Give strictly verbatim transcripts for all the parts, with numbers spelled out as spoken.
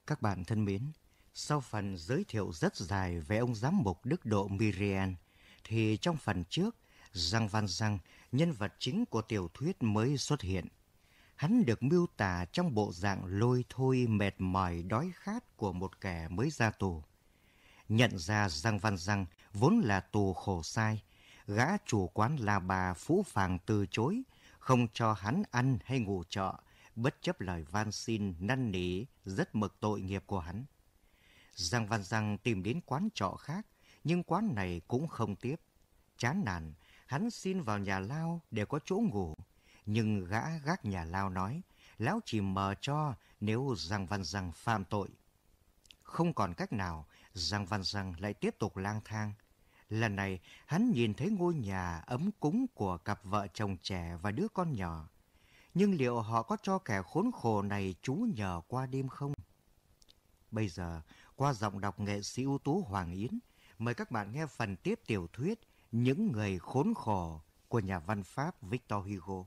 Các bạn thân mến, sau phần giới thiệu rất dài về ông giám mục Đức Độ Myriel, thì trong phần trước, Jean Valjean, nhân vật chính của tiểu thuyết mới xuất hiện. Hắn được miêu tả trong bộ dạng lôi thôi mệt mỏi đói khát của một kẻ mới ra tù. Nhận ra Jean Valjean vốn là tù khổ sai, gã chủ quán là bà phũ phàng từ chối, không cho hắn ăn hay ngủ trọ, bất chấp lời van xin năn nỉ rất mực tội nghiệp của hắn. Jean Valjean tìm đến quán trọ khác, nhưng quán này cũng không tiếp. Chán nản, hắn xin vào nhà lao để có chỗ ngủ, nhưng gã gác nhà lao nói, lão chỉ mở cho nếu Jean Valjean phạm tội. Không còn cách nào, Jean Valjean lại tiếp tục lang thang. Lần này, hắn nhìn thấy ngôi nhà ấm cúng của cặp vợ chồng trẻ và đứa con nhỏ. Nhưng liệu họ có cho kẻ khốn khổ này trú nhờ qua đêm không? Bây giờ, qua giọng đọc nghệ sĩ ưu tú Hoàng Yến, mời các bạn nghe phần tiếp tiểu thuyết Những người khốn khổ của nhà văn Pháp Victor Hugo.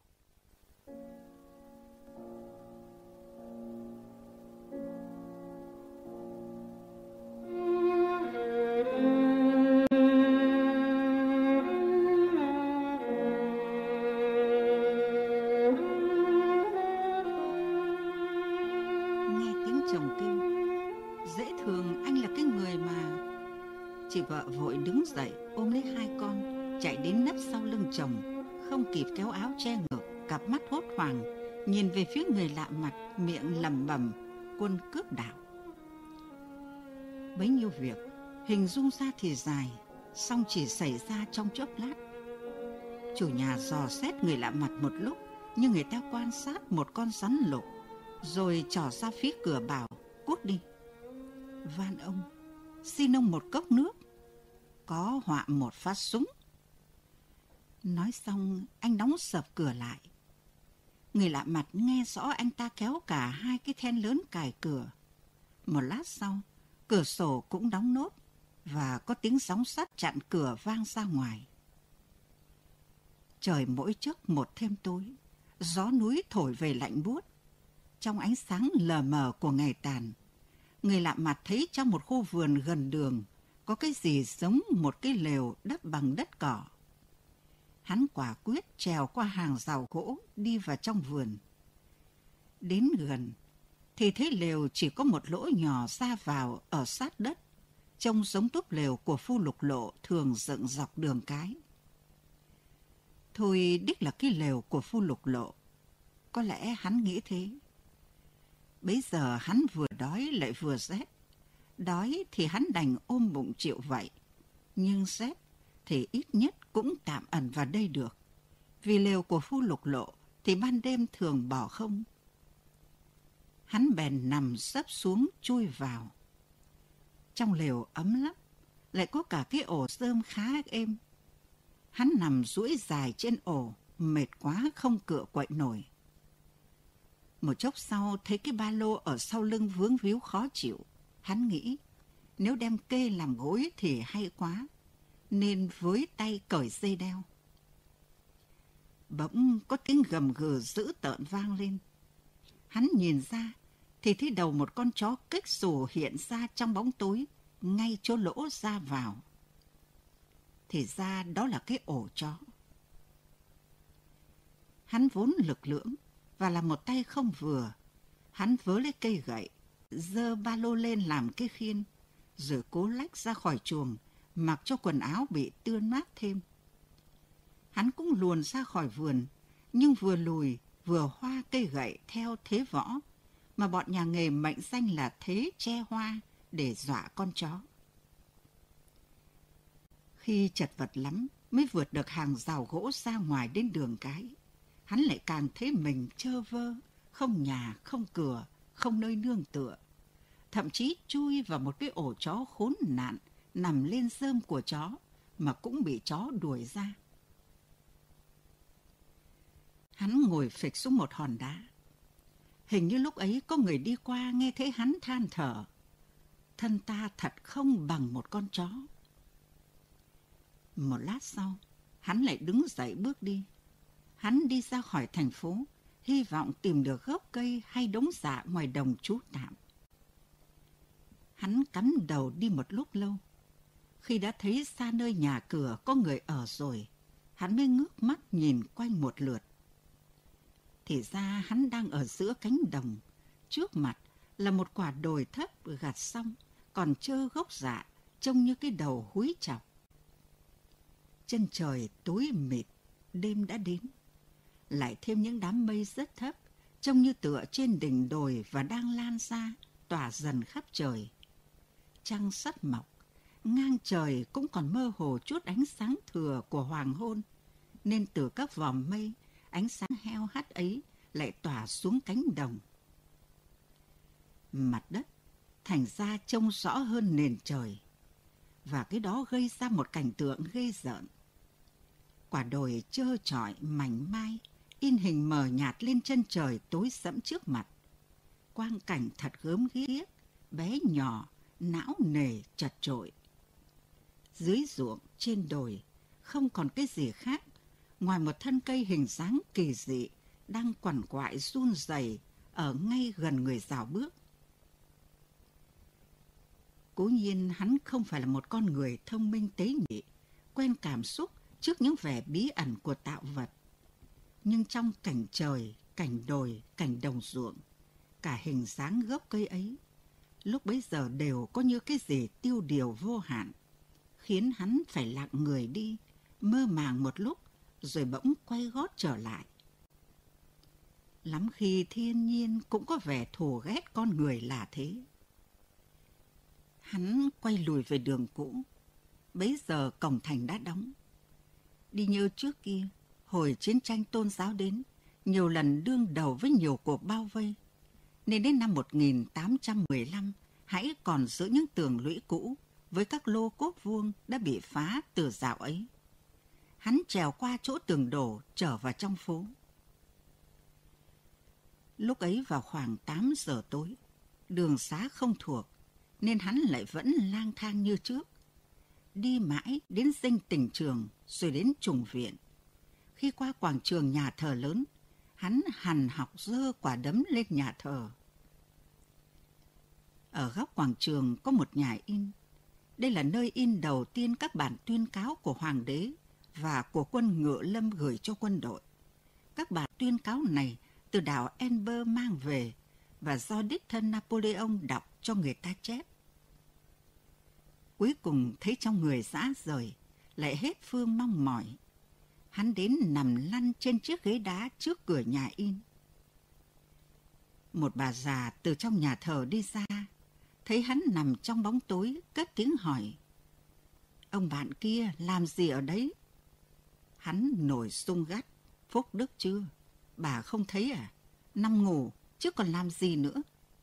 Chị vợ vội đứng dậy ôm lấy hai con, chạy đến nấp sau lưng chồng, không kịp kéo áo che ngực, cặp mắt hốt hoảng nhìn về phía người lạ mặt, miệng lẩm bẩm quân cướp đạo. Bấy nhiêu việc hình dung ra thì dài, song chỉ xảy ra trong chốc lát. Chủ nhà dò xét người lạ mặt một lúc, nhưng người ta quan sát một con rắn lục, rồi trỏ ra phía cửa bảo cút đi. Van ông, xin ông một cốc nước, có họa một phát súng. Nói xong anh đóng sập cửa lại. Người lạ mặt nghe rõ anh ta kéo cả hai cái then lớn cài cửa. Một lát sau, cửa sổ cũng đóng nốt và có tiếng gióng sắt chặn cửa vang ra ngoài. Trời mỗi chốc một thêm tối, gió núi thổi về lạnh buốt. Trong ánh sáng lờ mờ của ngày tàn, người lạ mặt thấy trong một khu vườn gần đường có cái gì giống một cái lều đắp bằng đất cỏ. Hắn quả quyết trèo qua hàng rào gỗ đi vào trong vườn. Đến gần thì thấy lều chỉ có một lỗ nhỏ ra vào ở sát đất, trông giống túp lều của Phu Lục Lộ thường dựng dọc đường cái. Thôi đích là cái lều của Phu Lục Lộ. Có lẽ hắn nghĩ thế. Bấy giờ hắn vừa đói lại vừa rét. Đói thì hắn đành ôm bụng chịu vậy, nhưng rét thì ít nhất cũng tạm ẩn vào đây được, vì lều của Phu Lục Lộ thì ban đêm thường bỏ không. Hắn bèn nằm sấp xuống chui vào. Trong lều ấm lắm, lại có cả cái ổ rơm khá êm. Hắn nằm duỗi dài trên ổ, mệt quá không cựa quậy nổi. Một chốc sau thấy cái ba lô ở sau lưng vướng víu khó chịu. Hắn nghĩ nếu đem kê làm gối thì hay quá, nên với tay cởi dây đeo. Bỗng có tiếng gầm gừ dữ tợn vang lên. Hắn nhìn ra thì thấy đầu một con chó kích xù hiện ra trong bóng tối ngay chỗ lỗ ra vào. Thì ra đó là cái ổ chó. Hắn vốn lực lưỡng và là một tay không vừa. Hắn vớ lấy cây gậy, giơ ba lô lên làm cái khiên, rồi cố lách ra khỏi chuồng, mặc cho quần áo bị tươn mát thêm. Hắn cũng luồn ra khỏi vườn, nhưng vừa lùi vừa hoa cây gậy theo thế võ, mà bọn nhà nghề mệnh danh là thế che hoa để dọa con chó. Khi chật vật lắm mới vượt được hàng rào gỗ ra ngoài đến đường cái, hắn lại càng thấy mình trơ vơ, không nhà, không cửa, không nơi nương tựa. Thậm chí chui vào một cái ổ chó khốn nạn nằm lên rơm của chó mà cũng bị chó đuổi ra. Hắn ngồi phịch xuống một hòn đá. Hình như lúc ấy có người đi qua nghe thấy hắn than thở. Thân ta thật không bằng một con chó. Một lát sau, hắn lại đứng dậy bước đi. Hắn đi ra khỏi thành phố, hy vọng tìm được gốc cây hay đống dạ ngoài đồng trú tạm. Hắn cắm đầu đi một lúc lâu. Khi đã thấy xa nơi nhà cửa có người ở rồi, hắn mới ngước mắt nhìn quanh một lượt. Thì ra hắn đang ở giữa cánh đồng. Trước mặt là một quả đồi thấp gặt xong, còn trơ gốc rạ, trông như cái đầu húi chọc. Chân trời tối mịt, đêm đã đến. Lại thêm những đám mây rất thấp, trông như tựa trên đỉnh đồi và đang lan ra, tỏa dần khắp trời. Trăng sắp mọc, ngang trời cũng còn mơ hồ chút ánh sáng thừa của hoàng hôn, nên từ các vòm mây, ánh sáng heo hắt ấy lại tỏa xuống cánh đồng. Mặt đất thành ra trông rõ hơn nền trời, và cái đó gây ra một cảnh tượng ghê rợn. Quả đồi trơ trọi mảnh mai, in hình mờ nhạt lên chân trời tối sẫm trước mặt. Quang cảnh thật gớm ghiếc, bé nhỏ, não nề chật chội. Dưới ruộng, trên đồi, không còn cái gì khác ngoài một thân cây hình dáng kỳ dị đang quằn quại run rẩy ở ngay gần người rào bước. Cố nhiên hắn không phải là một con người thông minh tế nhị, quen cảm xúc trước những vẻ bí ẩn của tạo vật. Nhưng trong cảnh trời, cảnh đồi, cảnh đồng ruộng, cả hình dáng gốc cây ấy, lúc bấy giờ đều có như cái gì tiêu điều vô hạn, khiến hắn phải lặng người đi, mơ màng một lúc, rồi bỗng quay gót trở lại. Lắm khi thiên nhiên cũng có vẻ thù ghét con người là thế. Hắn quay lùi về đường cũ. Bấy giờ cổng thành đã đóng. Đi như trước kia, hồi chiến tranh tôn giáo đến, nhiều lần đương đầu với nhiều cuộc bao vây, nên đến năm một nghìn tám trăm mười lăm hãy còn giữ những tường lũy cũ với các lô cốt vuông đã bị phá từ dạo ấy. Hắn trèo qua chỗ tường đổ trở vào trong phố. Lúc ấy vào khoảng tám giờ tối, đường xá không thuộc, nên hắn lại vẫn lang thang như trước. Đi mãi đến dinh tỉnh trường rồi đến trùng viện. Khi qua quảng trường nhà thờ lớn, hắn hằn học giơ quả đấm lên nhà thờ. Ở góc quảng trường có một nhà in. Đây là nơi in đầu tiên các bản tuyên cáo của hoàng đế và của quân Ngựa Lâm gửi cho quân đội. Các bản tuyên cáo này từ đảo Elbe mang về và do đích thân Napoleon đọc cho người ta chép. Cuối cùng thấy trong người rã rời, lại hết phương mong mỏi. Hắn đến nằm lăn trên chiếc ghế đá trước cửa nhà in. Một bà già từ trong nhà thờ đi ra, thấy hắn nằm trong bóng tối, cất tiếng hỏi: "Ông bạn kia làm gì ở đấy?" Hắn nổi sung gắt: "Phúc đức chưa? Bà không thấy à? Nằm ngủ, chứ còn làm gì nữa?"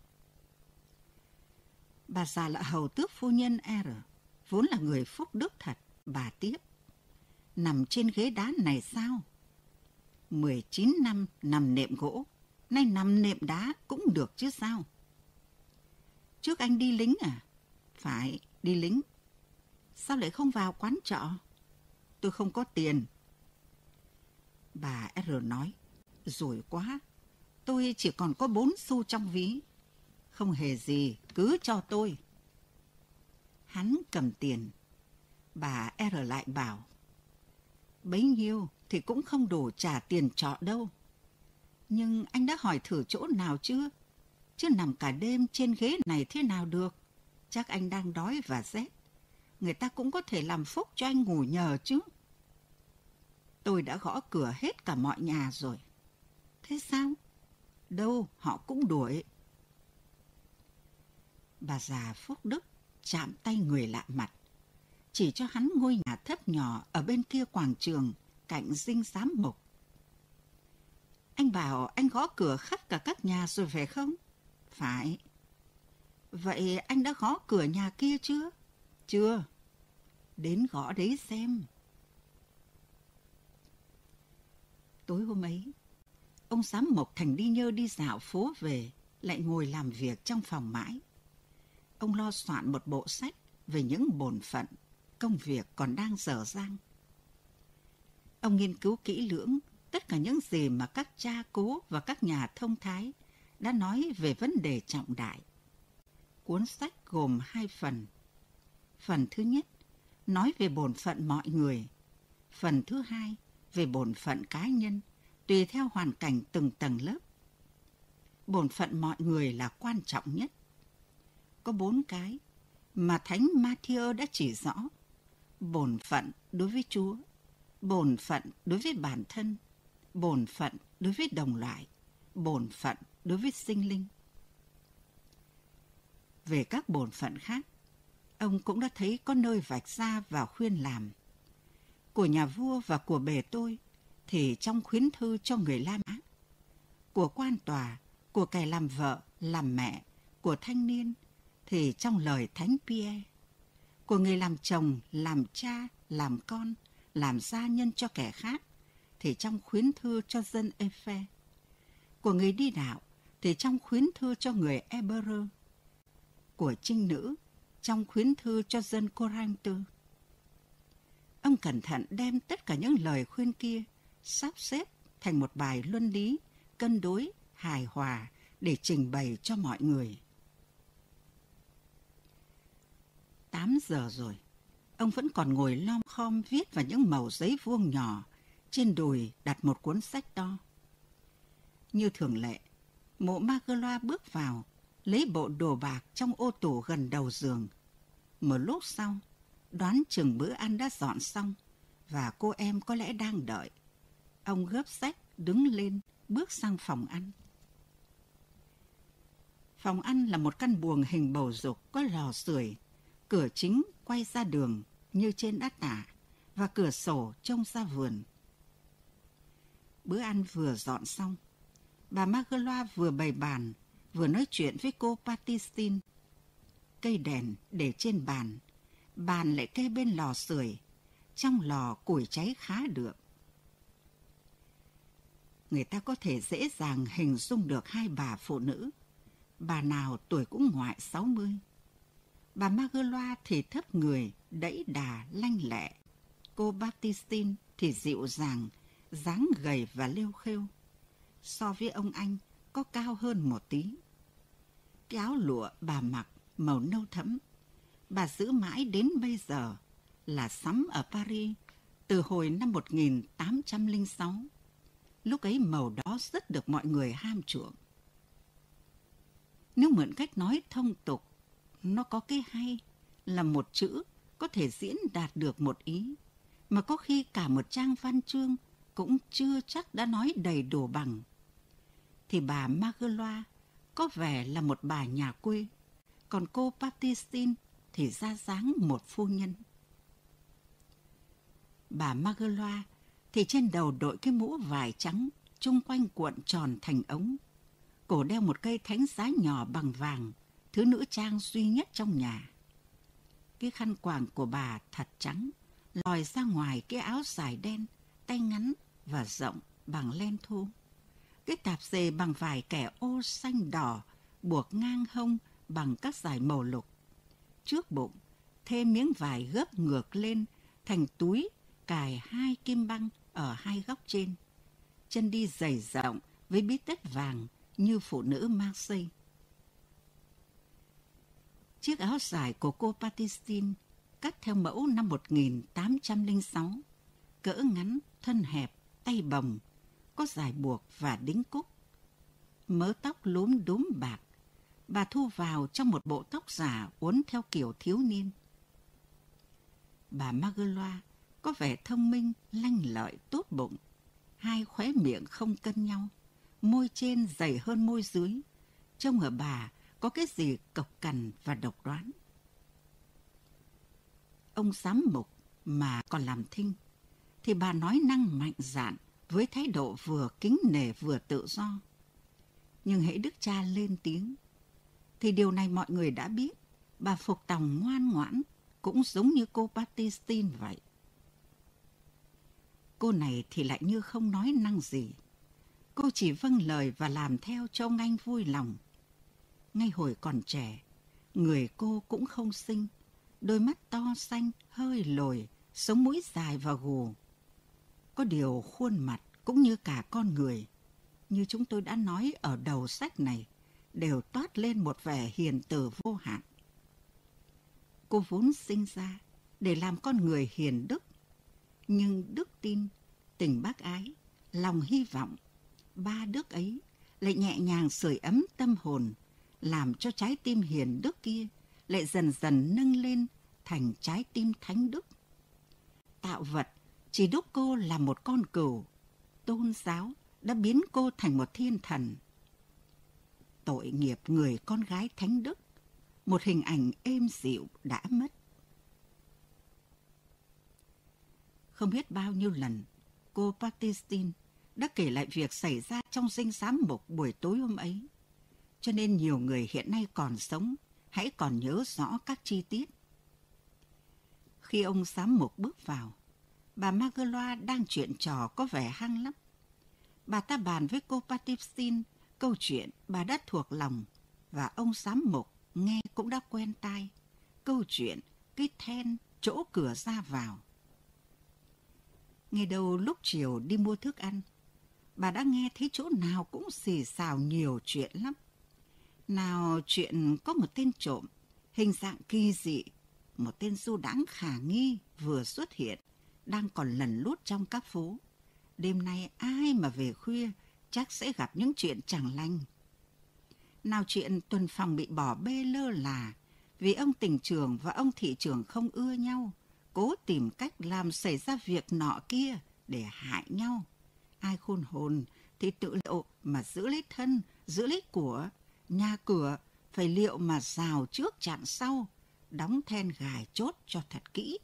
Bà già là hầu tước phu nhân R, vốn là người phúc đức thật. Bà tiếp: "Nằm trên ghế đá này sao? mười chín năm nằm nệm gỗ, nay nằm nệm đá cũng được chứ sao?" "Trước anh đi lính à?" "Phải, đi lính." "Sao lại không vào quán trọ?" "Tôi không có tiền." Bà R nói: "Rủi quá, tôi chỉ còn có bốn xu trong ví." "Không hề gì, cứ cho tôi." Hắn cầm tiền. Bà R lại bảo: "Bấy nhiêu thì cũng không đủ trả tiền trọ đâu." "Nhưng anh đã hỏi thử chỗ nào chưa? Chứ nằm cả đêm trên ghế này thế nào được? Chắc anh đang đói và rét. Người ta cũng có thể làm phúc cho anh ngủ nhờ chứ." "Tôi đã gõ cửa hết cả mọi nhà rồi." "Thế sao?" "Đâu, họ cũng đuổi." Bà già phúc đức chạm tay người lạ mặt, chỉ cho hắn ngôi nhà thấp nhỏ ở bên kia quảng trường cạnh dinh giám mục. "Anh bảo anh gõ cửa khắp cả các nhà rồi phải không?" "Phải." "Vậy anh đã gõ cửa nhà kia chưa?" "Chưa." "Đến gõ đấy xem." Tối hôm ấy, ông giám mục Thành Đi Nhơ đi dạo phố về, lại ngồi làm việc trong phòng mãi. Ông lo soạn một bộ sách về những bổn phận, công việc còn đang dở dang. Ông nghiên cứu kỹ lưỡng tất cả những gì mà các cha cố và các nhà thông thái đã nói về vấn đề trọng đại. Cuốn sách gồm hai phần. Phần thứ nhất nói về bổn phận mọi người. Phần thứ hai về bổn phận cá nhân, tùy theo hoàn cảnh từng tầng lớp. Bổn phận mọi người là quan trọng nhất. Có bốn cái mà Thánh Ma-thi-ơ đã chỉ rõ. Bổn phận đối với Chúa, bổn phận đối với bản thân, bổn phận đối với đồng loại, bổn phận đối với sinh linh. Về các bổn phận khác, ông cũng đã thấy có nơi vạch ra và khuyên làm. Của nhà vua và của bề tôi thì trong khuyến thư cho người La Mã, của quan tòa, của kẻ làm vợ, làm mẹ, của thanh niên thì trong lời Thánh Pierre, của người làm chồng, làm cha, làm con, làm gia nhân cho kẻ khác thì trong khuyến thư cho dân Ê-phê, của người đi đạo thì trong khuyến thư cho người Ê-bơ-rơ, của trinh nữ trong khuyến thư cho dân Cô-ranh-tư. Ông cẩn thận đem tất cả những lời khuyên kia sắp xếp thành một bài luân lý cân đối, hài hòa để trình bày cho mọi người. Tám giờ rồi, ông vẫn còn ngồi lom khom viết vào những mẩu giấy vuông nhỏ, trên đùi đặt một cuốn sách to. Như thường lệ, mụ Magloire bước vào, lấy bộ đồ bạc trong ô tủ gần đầu giường. Một lúc sau, đoán chừng bữa ăn đã dọn xong và cô em có lẽ đang đợi. Ông gấp sách, đứng lên, bước sang phòng ăn. Phòng ăn là một căn buồng hình bầu dục có lò sưởi, cửa chính quay ra đường như trên đã tả và cửa sổ trông ra vườn. Bữa ăn vừa dọn xong, bà Magloire vừa bày bàn, vừa nói chuyện với cô Baptistine. Cây đèn để trên bàn, bàn lại kê bên lò sưởi, trong lò củi cháy khá được. Người ta có thể dễ dàng hình dung được hai bà phụ nữ, bà nào tuổi cũng ngoại sáu mươi. Bà Magloire thì thấp người, đẫy đà, lanh lẹ. Cô Baptistine thì dịu dàng, dáng gầy và lêu khêu. So với ông anh, có cao hơn một tí. Cái áo lụa bà mặc màu nâu thẫm, bà giữ mãi đến bây giờ, là sắm ở Paris từ hồi năm một nghìn tám trăm lẻ sáu. Lúc ấy màu đó rất được mọi người ham chuộng. Nếu mượn cách nói thông tục, nó có cái hay là một chữ có thể diễn đạt được một ý, mà có khi cả một trang văn chương cũng chưa chắc đã nói đầy đủ bằng. Thì bà Magloire có vẻ là một bà nhà quê, còn cô Baptistine thì ra dáng một phu nhân. Bà Magloire thì trên đầu đội cái mũ vải trắng, chung quanh cuộn tròn thành ống. Cổ đeo một cây thánh giá nhỏ bằng vàng, thứ nữ trang duy nhất trong nhà. Cái khăn quàng của bà thật trắng, lòi ra ngoài cái áo dài đen, tay ngắn và rộng bằng len thô. Cái tạp dề bằng vải kẻ ô xanh đỏ, buộc ngang hông bằng các dải màu lục. Trước bụng, thêm miếng vải gấp ngược lên thành túi cài hai kim băng ở hai góc trên. Chân đi giày rộng với bít tất vàng như phụ nữ Marseille. Chiếc áo dài của cô Baptistine cắt theo mẫu năm một nghìn tám trăm lẻ sáu, cỡ ngắn, thân hẹp, tay bồng, có dài buộc và đính cúc. Mớ tóc lúm đúm bạc, bà thu vào trong một bộ tóc giả uốn theo kiểu thiếu niên. Bà Magloire có vẻ thông minh, lanh lợi, tốt bụng, hai khóe miệng không cân nhau, môi trên dày hơn môi dưới, trông ở bà có cái gì cộc cằn và độc đoán. Ông giám mục mà còn làm thinh, thì bà nói năng mạnh dạn với thái độ vừa kính nể vừa tự do. Nhưng hễ đức cha lên tiếng, thì điều này mọi người đã biết, bà phục tòng ngoan ngoãn, cũng giống như cô Baptistine vậy. Cô này thì lại như không nói năng gì. Cô chỉ vâng lời và làm theo cho ông anh vui lòng. Ngay hồi còn trẻ, người cô cũng không xinh, đôi mắt to xanh, hơi lồi, sống mũi dài và gù. Có điều khuôn mặt cũng như cả con người, như chúng tôi đã nói ở đầu sách này, đều toát lên một vẻ hiền từ vô hạn. Cô vốn sinh ra để làm con người hiền đức, nhưng đức tin, tình bác ái, lòng hy vọng, ba đức ấy lại nhẹ nhàng sưởi ấm tâm hồn, làm cho trái tim hiền đức kia lại dần dần nâng lên thành trái tim thánh đức. Tạo vật chỉ đúc cô là một con cừu, tôn giáo đã biến cô thành một thiên thần. Tội nghiệp người con gái thánh đức, một hình ảnh êm dịu đã mất. Không biết bao nhiêu lần, cô Baptistine đã kể lại việc xảy ra trong dinh giám mục buổi tối hôm ấy, cho nên nhiều người hiện nay còn sống hãy còn nhớ rõ các chi tiết. Khi ông giám mục bước vào, bà Magloire đang chuyện trò có vẻ hăng lắm. Bà ta bàn với cô Baptistine câu chuyện bà đã thuộc lòng, và ông giám mục nghe cũng đã quen tai. Câu chuyện cái then chỗ cửa ra vào. Ngày đầu lúc chiều đi mua thức ăn, bà đã nghe thấy chỗ nào cũng xì xào nhiều chuyện lắm. Nào chuyện có một tên trộm, hình dạng kỳ dị, một tên du đãng khả nghi vừa xuất hiện, đang còn lẩn lút trong các phố. Đêm nay ai mà về khuya chắc sẽ gặp những chuyện chẳng lành. Nào chuyện tuần phòng bị bỏ bê lơ là vì ông tỉnh trưởng và ông thị trưởng không ưa nhau, cố tìm cách làm xảy ra việc nọ kia để hại nhau. Ai khôn hồn thì tự liệu mà giữ lấy thân, giữ lấy của, nhà cửa phải liệu mà rào trước chặn sau, đóng then gài chốt cho thật kỹ.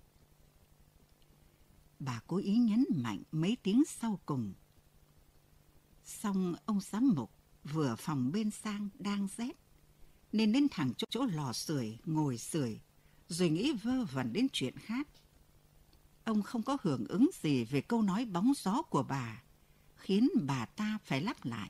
Bà cố ý nhấn mạnh mấy tiếng sau cùng. Xong ông giám mục vừa phòng bên sang đang rét, nên đến thẳng chỗ, chỗ lò sưởi ngồi sưởi, rồi nghĩ vơ vẩn đến chuyện khác. Ông không có hưởng ứng gì về câu nói bóng gió của bà, khiến bà ta phải lặp lại.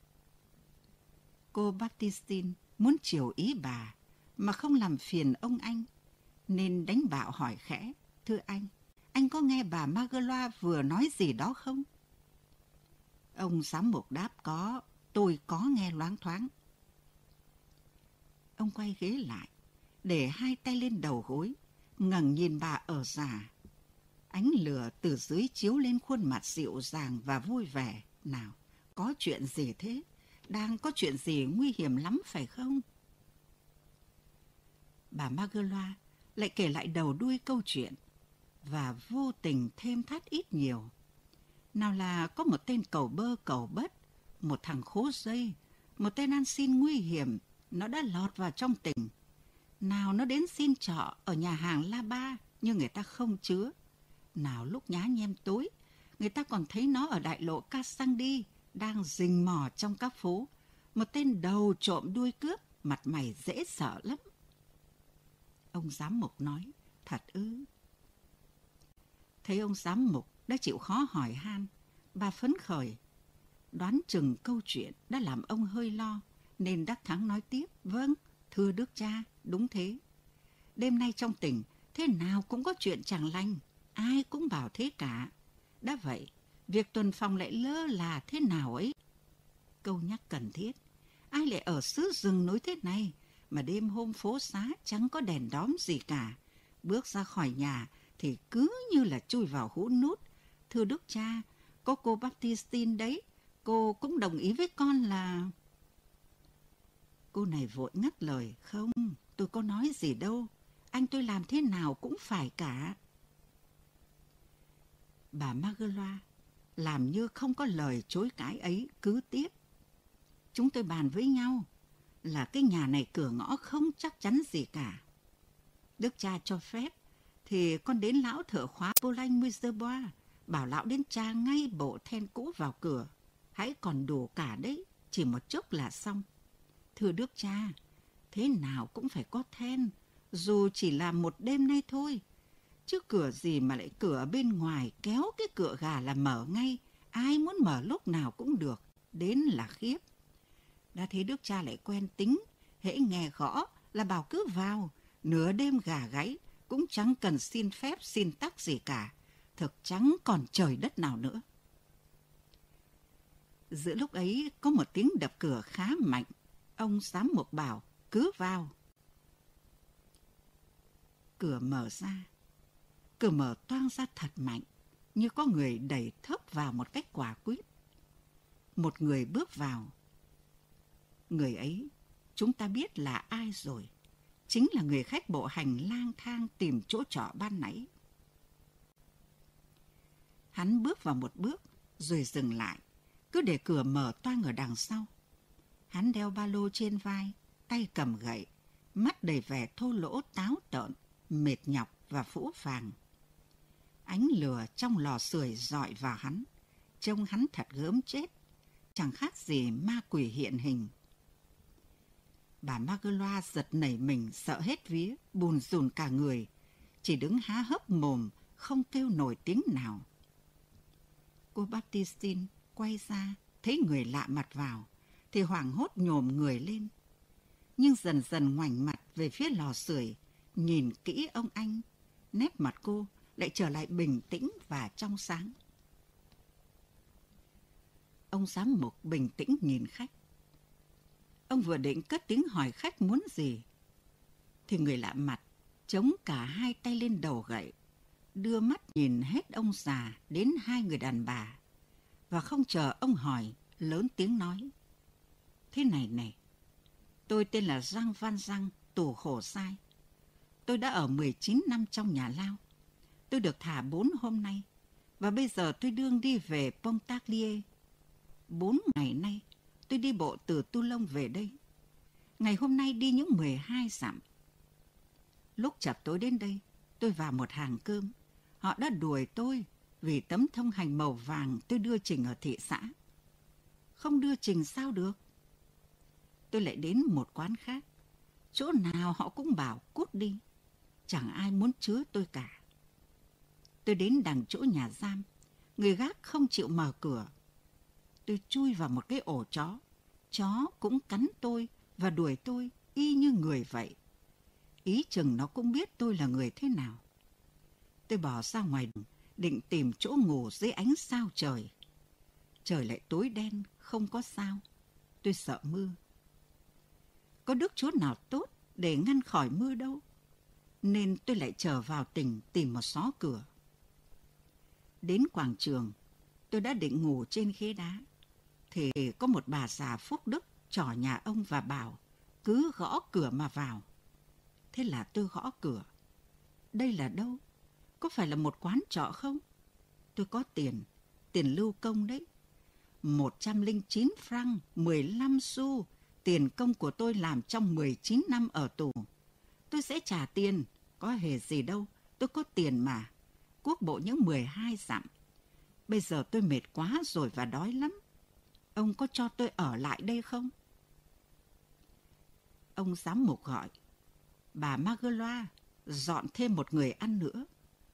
Cô Baptistine muốn chiều ý bà mà không làm phiền ông anh, nên đánh bạo hỏi khẽ: "Thưa anh, anh có nghe bà Magloire vừa nói gì đó không?" Ông giám mục đáp: "Có, tôi có nghe loáng thoáng." Ông quay ghế lại, để hai tay lên đầu gối, ngẩng nhìn bà ở già. Ánh lửa từ dưới chiếu lên khuôn mặt dịu dàng và vui vẻ. "Nào, có chuyện gì thế? Đang có chuyện gì nguy hiểm lắm phải không?" Bà Magloire lại kể lại đầu đuôi câu chuyện, và vô tình thêm thắt ít nhiều. Nào là có một tên cầu bơ cầu bất, một thằng khố dây, một tên ăn xin nguy hiểm, nó đã lọt vào trong tỉnh. Nào nó đến xin trọ ở nhà hàng La Ba, nhưng người ta không chứa. Nào lúc nhá nhem tối, người ta còn thấy nó ở đại lộ Casandi, đang rình mò trong các phố. Một tên đầu trộm đuôi cướp, mặt mày dễ sợ lắm. Ông giám mục nói: "Thật ư?" Thấy ông giám mục đã chịu khó hỏi han, bà phấn khởi. Đoán chừng câu chuyện đã làm ông hơi lo, nên đắc thắng nói tiếp: "Vâng, thưa đức cha, đúng thế. Đêm nay trong tỉnh, thế nào cũng có chuyện chẳng lành, ai cũng bảo thế cả. Đã vậy, việc tuần phòng lại lơ là thế nào ấy. Câu nhắc cần thiết, ai lại ở xứ rừng núi thế này, mà đêm hôm phố xá chẳng có đèn đóm gì cả. Bước ra khỏi nhà thì cứ như là chui vào hũ nút. Thưa đức cha, có cô Baptistine đấy, cô cũng đồng ý với con là..." Cô này vội ngắt lời: "Không, tôi có nói gì đâu, anh tôi làm thế nào cũng phải cả." Bà Magloire làm như không có lời chối cãi ấy, cứ tiếp: "Chúng tôi bàn với nhau là cái nhà này cửa ngõ không chắc chắn gì cả. Đức cha cho phép thì con đến lão thợ khóa Boulogne Muserbois, bảo lão đến tra ngay bộ then cũ vào cửa. Hãy còn đủ cả đấy, chỉ một chốc là xong. Thưa đức cha, thế nào cũng phải có then, dù chỉ là một đêm nay thôi. Chứ cửa gì mà lại cửa bên ngoài, kéo cái cựa gà là mở ngay, ai muốn mở lúc nào cũng được, đến là khiếp. Đã thấy đức cha lại quen tính, hễ nghe gõ là bảo cứ vào, nửa đêm gà gáy, cũng chẳng cần xin phép xin tắc gì cả, thực chẳng còn trời đất nào nữa." Giữa lúc ấy có một tiếng đập cửa khá mạnh, Ông giám mục bảo, cứ vào. Cửa mở ra. Cửa mở toang ra thật mạnh, như có người đẩy thốc vào một cách quả quyết. Một người bước vào. Người ấy, chúng ta biết là ai rồi. Chính là người khách bộ hành lang thang tìm chỗ trọ ban nãy. Hắn bước vào một bước, rồi dừng lại, cứ để cửa mở toang ở đằng sau. Hắn đeo ba lô trên vai, tay cầm gậy, mắt đầy vẻ thô lỗ táo tợn, mệt nhọc và phũ phàng. Ánh lửa trong lò sưởi rọi vào hắn, trông hắn thật gớm chết, chẳng khác gì ma quỷ hiện hình. Bà Magloire giật nảy mình, sợ hết vía, bùn rùn cả người, chỉ đứng há hốc mồm, không kêu nổi tiếng nào. Cô Baptistine quay ra, thấy người lạ mặt vào, thì hoảng hốt nhổm người lên. Nhưng dần dần ngoảnh mặt về phía lò sưởi, nhìn kỹ ông anh, nét mặt cô lại trở lại bình tĩnh và trong sáng. Ông giám mục bình tĩnh nhìn khách. Ông vừa định cất tiếng hỏi khách muốn gì, thì người lạ mặt chống cả hai tay lên đầu gậy, đưa mắt nhìn hết ông già đến hai người đàn bà, và không chờ ông hỏi, lớn tiếng nói: Thế này này, tôi tên là Jean Valjean, tù khổ sai. Tôi đã ở mười chín năm trong nhà lao. Tôi được thả bốn hôm nay, và bây giờ tôi đương đi về Pontarlier. Bốn ngày nay, tôi đi bộ từ Toulon về đây. Ngày hôm nay đi những mười hai dặm. Lúc chập tối đến đây, tôi vào một hàng cơm. Họ đã đuổi tôi vì tấm thông hành màu vàng tôi đưa trình ở thị xã. Không đưa trình sao được? Tôi lại đến một quán khác. Chỗ nào họ cũng bảo cút đi. Chẳng ai muốn chứa tôi cả. Tôi đến đằng chỗ nhà giam. Người gác không chịu mở cửa. Tôi chui vào một cái ổ chó. Chó cũng cắn tôi và đuổi tôi y như người vậy. Ý chừng nó cũng biết tôi là người thế nào. Tôi bỏ ra ngoài đường, định tìm chỗ ngủ dưới ánh sao trời. Trời lại tối đen, không có sao. Tôi sợ mưa. Có đức chỗ nào tốt để ngăn khỏi mưa đâu. Nên tôi lại trở vào tỉnh tìm một xó cửa. Đến quảng trường, tôi đã định ngủ trên ghế đá. Thì có một bà già phúc đức trỏ nhà ông và bảo cứ gõ cửa mà vào. Thế là tôi gõ cửa. Đây là đâu? Có phải là một quán trọ không? Tôi có tiền, tiền lưu công đấy. một trăm lẻ chín franc, mười lăm xu, tiền công của tôi làm trong mười chín năm ở tù. Tôi sẽ trả tiền, có hề gì đâu, tôi có tiền mà. Quốc bộ những mười hai dặm. Bây giờ tôi mệt quá rồi và đói lắm. Ông có cho tôi ở lại đây không? Ông giám mục gọi: Bà Magloire, dọn thêm một người ăn nữa.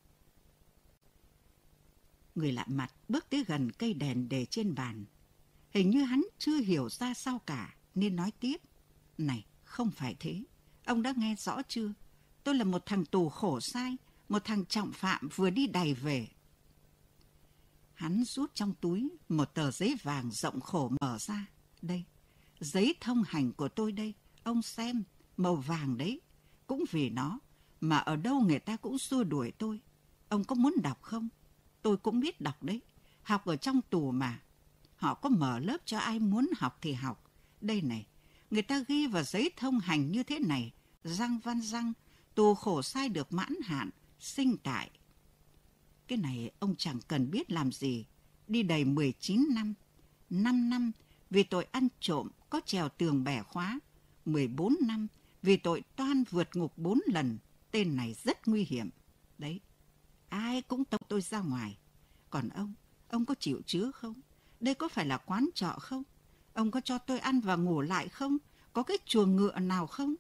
Người lạ mặt bước tới gần cây đèn để trên bàn. Hình như hắn chưa hiểu ra sao cả, nên nói tiếp: Này, không phải thế. Ông đã nghe rõ chưa? Tôi là một thằng tù khổ sai, một thằng trọng phạm vừa đi đày về. Hắn rút trong túi một tờ giấy vàng rộng khổ mở ra. Đây, giấy thông hành của tôi đây. Ông xem, màu vàng đấy. Cũng vì nó mà ở đâu người ta cũng xua đuổi tôi. Ông có muốn đọc không? Tôi cũng biết đọc đấy. Học ở trong tù mà. Họ có mở lớp cho ai muốn học thì học. Đây này, người ta ghi vào giấy thông hành như thế này: Jean Valjean, tù khổ sai được mãn hạn, sinh tại. Cái này ông chẳng cần biết làm gì. Đi đầy mười chín năm. năm năm vì tội ăn trộm có trèo tường bẻ khóa. mười bốn năm vì tội toan vượt ngục bốn lần. Tên này rất nguy hiểm. Đấy, ai cũng tống tôi ra ngoài. Còn ông, ông có chịu chứa không? Đây có phải là quán trọ không? Ông có cho tôi ăn và ngủ lại không? Có cái chuồng ngựa nào không?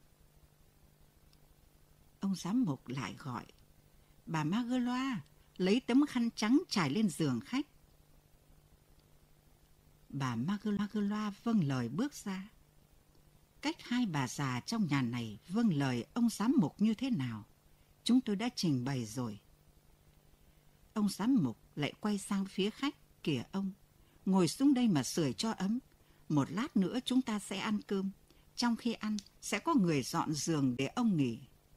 Ông giám mục lại gọi: Bà Magloire, lấy tấm khăn trắng trải lên giường khách. Bà Magloire vâng lời bước ra. Cách hai bà già trong nhà này vâng lời ông giám mục như thế nào, chúng tôi đã trình bày rồi. Ông giám mục lại quay sang phía khách: Kìa ông, ngồi xuống đây mà sưởi cho ấm. Một lát nữa chúng ta sẽ ăn cơm. Trong khi ăn, sẽ có người dọn giường để ông nghỉ.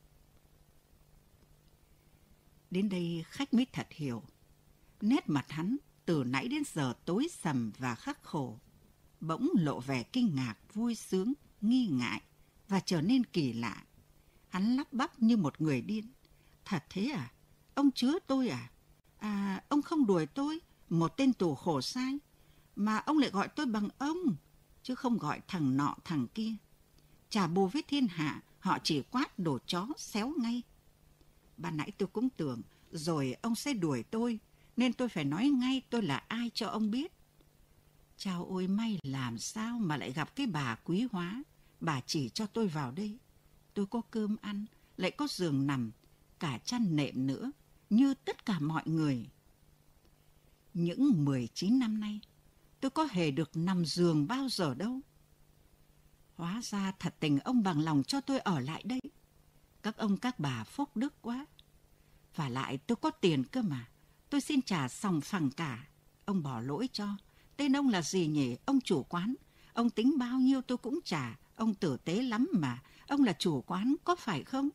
Đến đây khách mới thật hiểu. Nét mặt hắn từ nãy đến giờ tối sầm và khắc khổ, bỗng lộ vẻ kinh ngạc, vui sướng, nghi ngại và trở nên kỳ lạ. Hắn lắp bắp như một người điên. Thật thế à? Ông chứa tôi à? À, ông không đuổi tôi, một tên tù khổ sai, mà ông lại gọi tôi bằng ông, chứ không gọi thằng nọ thằng kia. Chả bù với thiên hạ, họ chỉ quát đồ chó xéo ngay. Ban nãy tôi cũng tưởng rồi ông sẽ đuổi tôi, nên tôi phải nói ngay tôi là ai cho ông biết. Chao ôi, may làm sao mà lại gặp cái bà quý hóa. Bà chỉ cho tôi vào đây. Tôi có cơm ăn, lại có giường nằm, cả chăn nệm nữa, như tất cả mọi người. Những mười chín năm nay, tôi có hề được nằm giường bao giờ đâu. Hóa ra thật tình ông bằng lòng cho tôi ở lại đây. Các ông các bà phúc đức quá. Và lại tôi có tiền cơ mà. Tôi xin trả sòng phẳng cả. Ông bỏ lỗi cho. Tên ông là gì nhỉ? Ông chủ quán. Ông tính bao nhiêu tôi cũng trả. Ông tử tế lắm mà. Ông là chủ quán, có phải không?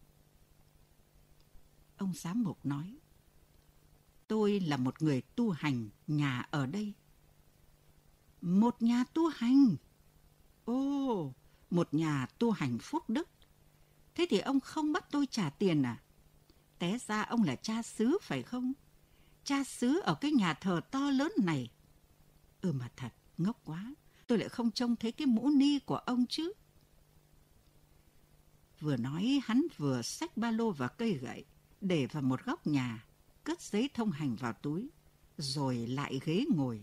Ông giám mục nói. Tôi là một người tu hành, nhà ở đây. Một nhà tu hành? Ồ, một nhà tu hành phúc đức. Thế thì ông không bắt tôi trả tiền à? Té ra ông là cha xứ phải không? Cha xứ ở cái nhà thờ to lớn này. Ừ mà thật, ngốc quá. Tôi lại không trông thấy cái mũ ni của ông chứ. Vừa nói hắn vừa xách ba lô và cây gậy, để vào một góc nhà, cất giấy thông hành vào túi, rồi lại ghế ngồi.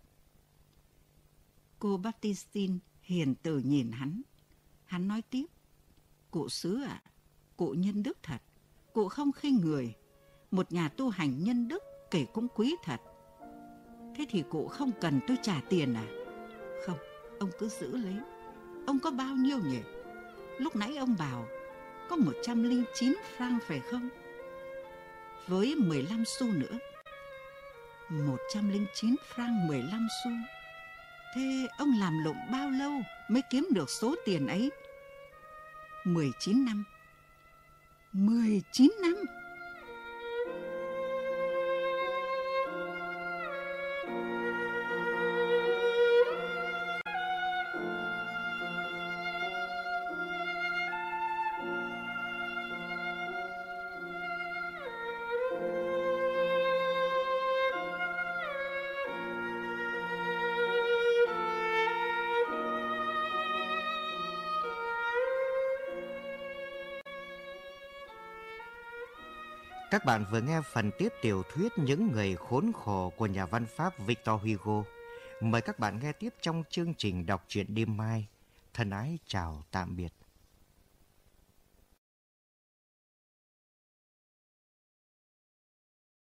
Cô Baptistine hiền từ nhìn hắn. Hắn nói tiếp. Cụ xứ ạ, à, cụ nhân đức thật. Cụ không khinh người. Một nhà tu hành nhân đức kể cũng quý thật. Thế thì cụ không cần tôi trả tiền à? Không, ông cứ giữ lấy. Ông có bao nhiêu nhỉ? Lúc nãy ông bảo có một trăm lẻ chín franc phải không? Với mười lăm xu nữa. một trăm lẻ chín franc mười lăm xu. Thế ông làm lụng bao lâu mới kiếm được số tiền ấy? mười chín năm. mười chín năm. Các bạn vừa nghe phần tiếp tiểu thuyết Những người khốn khổ của nhà văn Pháp Victor Hugo. Mời các bạn nghe tiếp trong chương trình đọc truyện đêm mai. Thân ái chào tạm biệt.